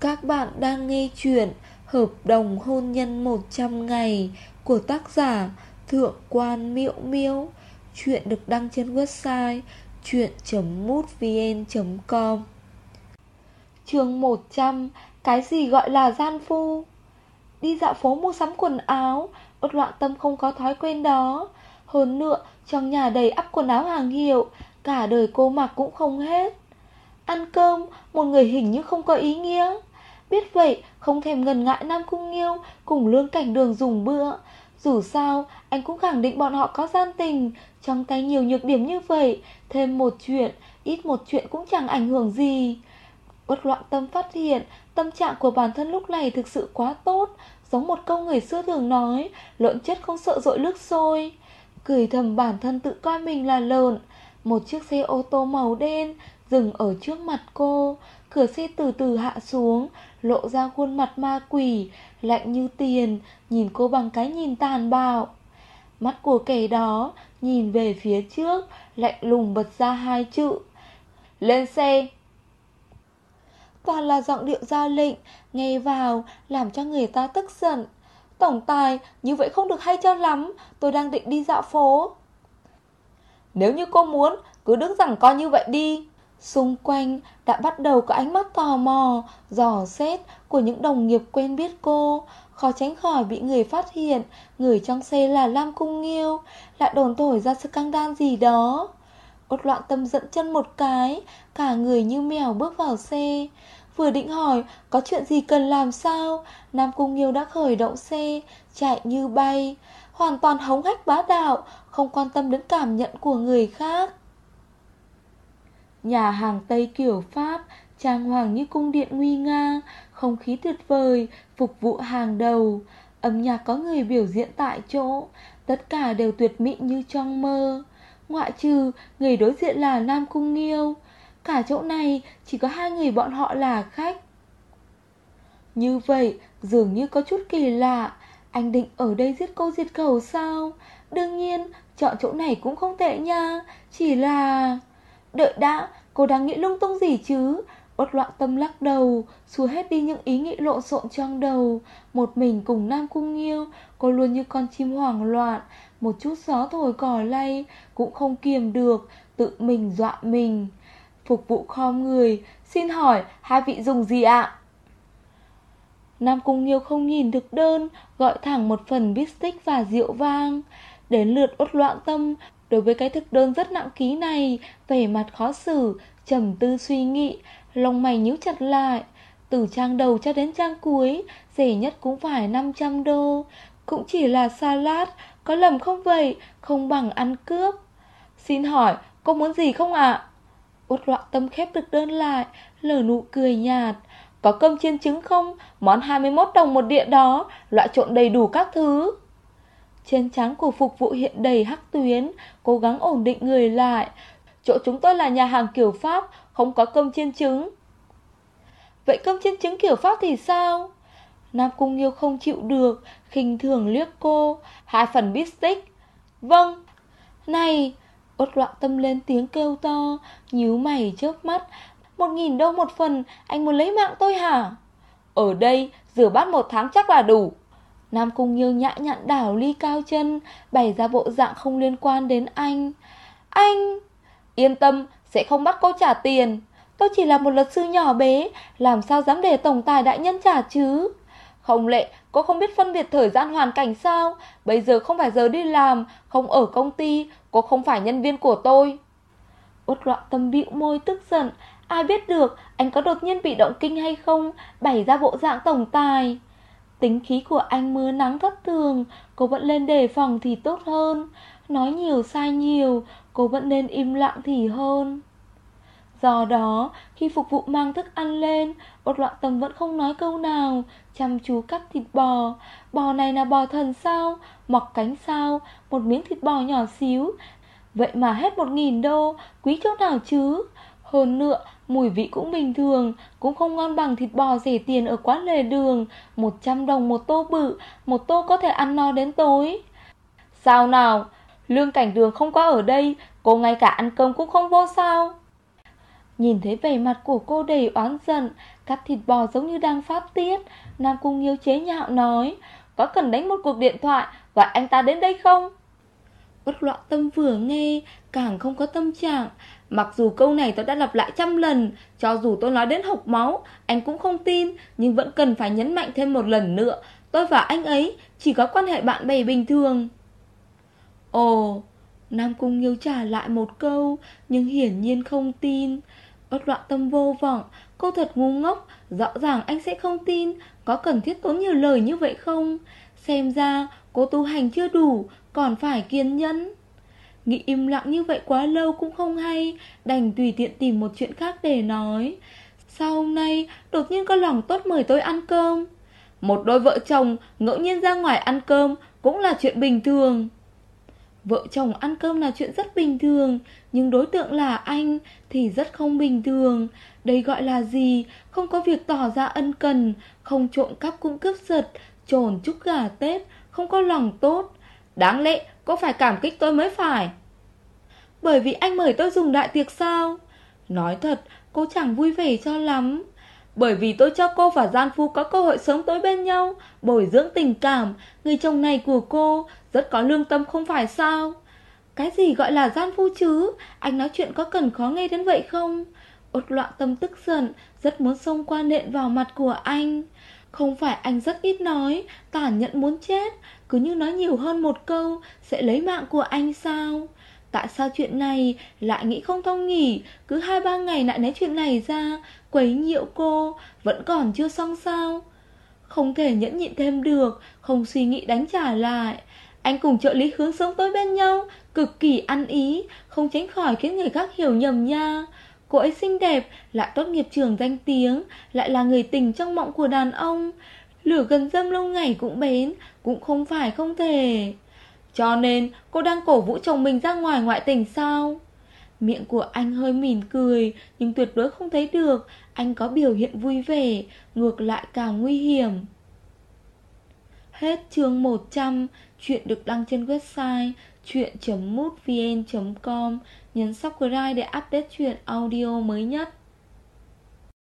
Các bạn đang nghe chuyện Hợp đồng hôn nhân 100 ngày của tác giả Thượng quan Miễu Miễu. Chuyện được đăng trên website chuyện.mútvn.com. Chương 100. Cái gì gọi là gian phu? Đi dạo phố mua sắm quần áo, Uất Loạn Tâm không có thói quen đó. Hơn nữa, trong nhà đầy ắp quần áo hàng hiệu, cả đời cô mặc cũng không hết. Ăn cơm, một người hình như không có ý nghĩa. Biết vậy, không thèm ngần ngại Nam Cung Nghiêu cùng Lương Cảnh Đường dùng bữa. Dù sao, anh cũng khẳng định bọn họ có gian tình. Trong tay nhiều nhược điểm như vậy, thêm một chuyện, ít một chuyện cũng chẳng ảnh hưởng gì. Uất Loạn Tâm phát hiện tâm trạng của bản thân lúc này thực sự quá tốt. Giống một câu người xưa thường nói, lợn chết không sợ dội nước sôi. Cười thầm bản thân tự coi mình là lợn. Một chiếc xe ô tô màu đen dừng ở trước mặt cô. Cửa xe từ từ hạ xuống, lộ ra khuôn mặt ma quỷ, lạnh như tiền, nhìn cô bằng cái nhìn tàn bạo. Mắt của kẻ đó nhìn về phía trước, lạnh lùng bật ra hai chữ: lên xe. Toàn là giọng điệu ra lệnh, nghe vào làm cho người ta tức giận. Tổng tài, như vậy không được hay cho lắm, tôi đang định đi dạo phố. Nếu như cô muốn, cứ đứng giằng co như vậy đi. Xung quanh đã bắt đầu có ánh mắt tò mò, dò xét của những đồng nghiệp quen biết cô. Khó tránh khỏi bị người phát hiện người trong xe là Nam Cung Nghiêu, lại đồn thổi ra scandal gì đó. Uất Loạn Tâm giận chân một cái, cả người như mèo bước vào xe. Vừa định hỏi có chuyện gì cần làm sao, Nam Cung Nghiêu đã khởi động xe, chạy như bay, hoàn toàn hống hách bá đạo, không quan tâm đến cảm nhận của người khác. Nhà hàng Tây kiểu Pháp, trang hoàng như cung điện nguy nga, không khí tuyệt vời, phục vụ hàng đầu. Âm nhạc có người biểu diễn tại chỗ, tất cả đều tuyệt mỹ như trong mơ. Ngoại trừ người đối diện là Nam Cung Nghiêu, cả chỗ này chỉ có hai người bọn họ là khách. Như vậy dường như có chút kỳ lạ. Anh định ở đây giết cô diệt khẩu sao? Đương nhiên chọn chỗ này cũng không tệ nha. Chỉ là... Đợi đã, cô đang nghĩ lung tung gì chứ? Uất Loạn Tâm lắc đầu, xua hết đi những ý nghĩ lộn xộn trong đầu. Một mình cùng Nam Cung Nghiêu, cô luôn như con chim hoảng loạn. Một chút gió thổi cỏ lay cũng không kiềm được, tự mình dọa mình. Phục vụ khom người, xin hỏi hai vị dùng gì ạ? Nam Cung Nghiêu không nhìn thực đơn, gọi thẳng một phần bít tết và rượu vang. Đến lượt Uất Loạn Tâm, đối với cái thực đơn rất nặng ký này, vẻ mặt khó xử, trầm tư suy nghĩ, lông mày nhíu chặt lại. Từ trang đầu cho đến trang cuối, rẻ nhất cũng phải 500 đô. Cũng chỉ là salad, có lầm không vậy? Không bằng ăn cướp. Xin hỏi, cô muốn gì không ạ? Uất Loạn Tâm khép thực đơn lại, lở nụ cười nhạt. Có cơm chiên trứng không? Món 21 đồng một đĩa đó, loại trộn đầy đủ các thứ. Trên trán của phục vụ hiện đầy hắc tuyến, cố gắng ổn định người lại. Chỗ chúng tôi là nhà hàng kiểu Pháp, không có cơm chiên trứng. Vậy cơm chiên trứng kiểu Pháp thì sao? Nam Cung Nghiêu không chịu được, khinh thường liếc cô. 2 phần bít tết. Vâng. Này! Uất Loạn Tâm lên tiếng kêu to, nhíu mày chớp mắt. 1.000 đô một phần, anh muốn lấy mạng tôi hả? Ở đây rửa bát 1 tháng chắc là đủ. Nam Cung Nghiêu nhã nhặn đảo ly cao chân, bày ra bộ dạng không liên quan đến anh. Anh! Yên tâm, sẽ không bắt cô trả tiền. Tôi chỉ là một luật sư nhỏ bé, làm sao dám để tổng tài đại nhân trả chứ? Không lẽ cô không biết phân biệt thời gian hoàn cảnh sao? Bây giờ không phải giờ đi làm, không ở công ty, cô không phải nhân viên của tôi. Uất Loạn Tâm bĩu môi tức giận. Ai biết được anh có đột nhiên bị động kinh hay không, bày ra bộ dạng tổng tài. Tính khí của anh mưa nắng thất thường, cô vẫn lên đề phòng thì tốt hơn. Nói nhiều sai nhiều, cô vẫn nên im lặng thì hơn. Do đó, khi phục vụ mang thức ăn lên, Uất Loạn Tâm vẫn không nói câu nào, chăm chú cắt thịt bò. Bò này là bò thần sao? Mọc cánh sao? Một miếng thịt bò nhỏ xíu, vậy mà hết 1.000 đô, quý chỗ nào chứ? Hơn nữa, mùi vị cũng bình thường, cũng không ngon bằng thịt bò rẻ tiền ở quán lề đường. 100 đồng một tô bự, một tô có thể ăn no đến tối. Sao nào? Lương Cảnh Đường không có ở đây, cô ngay cả ăn cơm cũng không vô sao? Nhìn thấy vẻ mặt của cô đầy oán giận, cắt thịt bò giống như đang phát tiết, Nam Cung Nghiêu chế nhạo nói, có cần đánh một cuộc điện thoại gọi anh ta đến đây không? Uất Loạn Tâm vừa nghe càng không có tâm trạng. Mặc dù câu này tôi đã lặp lại trăm lần, cho dù tôi nói đến hộc máu anh cũng không tin, nhưng vẫn cần phải nhấn mạnh thêm một lần nữa, tôi và anh ấy chỉ có quan hệ bạn bè bình thường. Ồ, Nam Cung Nghiêu trả lại một câu, nhưng hiển nhiên không tin. Uất Loạn Tâm vô vọng, cô thật ngu ngốc, rõ ràng anh sẽ không tin, có cần thiết tốn nhiều lời như vậy không? Xem ra cô tu hành chưa đủ, còn phải kiên nhẫn. Nghĩ im lặng như vậy quá lâu cũng không hay, đành tùy tiện tìm một chuyện khác để nói. Sao hôm nay đột nhiên có lòng tốt mời tôi ăn cơm? Một đôi vợ chồng ngẫu nhiên ra ngoài ăn cơm cũng là chuyện bình thường. Vợ chồng ăn cơm là chuyện rất bình thường, nhưng đối tượng là anh thì rất không bình thường. Đây gọi là gì? Không có việc tỏ ra ân cần, không trộm cắp cũng cướp giật, trồn chúc gà Tết, không có lòng tốt. Đáng lẽ cô phải cảm kích tôi mới phải. Bởi vì anh mời tôi dùng đại tiệc sao? Nói thật, cô chẳng vui vẻ cho lắm. Bởi vì tôi cho cô và Gian Phu có cơ hội sống tới bên nhau, bồi dưỡng tình cảm. Người chồng này của cô rất có lương tâm không phải sao? Cái gì gọi là Gian Phu chứ? Anh nói chuyện có cần khó nghe đến vậy không? Uất Loạn Tâm tức giận, rất muốn xông qua nện vào mặt của anh. Không phải anh rất ít nói, tàn nhẫn muốn chết, cứ như nói nhiều hơn một câu sẽ lấy mạng của anh sao? Tại sao chuyện này lại nghĩ không thông nhỉ? Cứ 2-3 ngày lại lấy chuyện này ra, quấy nhiễu cô, vẫn còn chưa xong sao? Không thể nhẫn nhịn thêm được, không suy nghĩ đánh trả lại. Anh cùng trợ lý Hướng sống tới bên nhau, cực kỳ ăn ý, không tránh khỏi khiến người khác hiểu nhầm nha. Cô ấy xinh đẹp, lại tốt nghiệp trường danh tiếng, lại là người tình trong mộng của đàn ông. Lửa gần dâm lâu ngày cũng bén, cũng không phải không thể. Cho nên cô đang cổ vũ chồng mình ra ngoài ngoại tình sao? Miệng của anh hơi mỉm cười, nhưng tuyệt đối không thấy được anh có biểu hiện vui vẻ, ngược lại càng nguy hiểm. Hết chương 100. Chuyện được đăng trên website chuyện.mútvn.com. Nhấn subscribe để update chuyện audio mới nhất.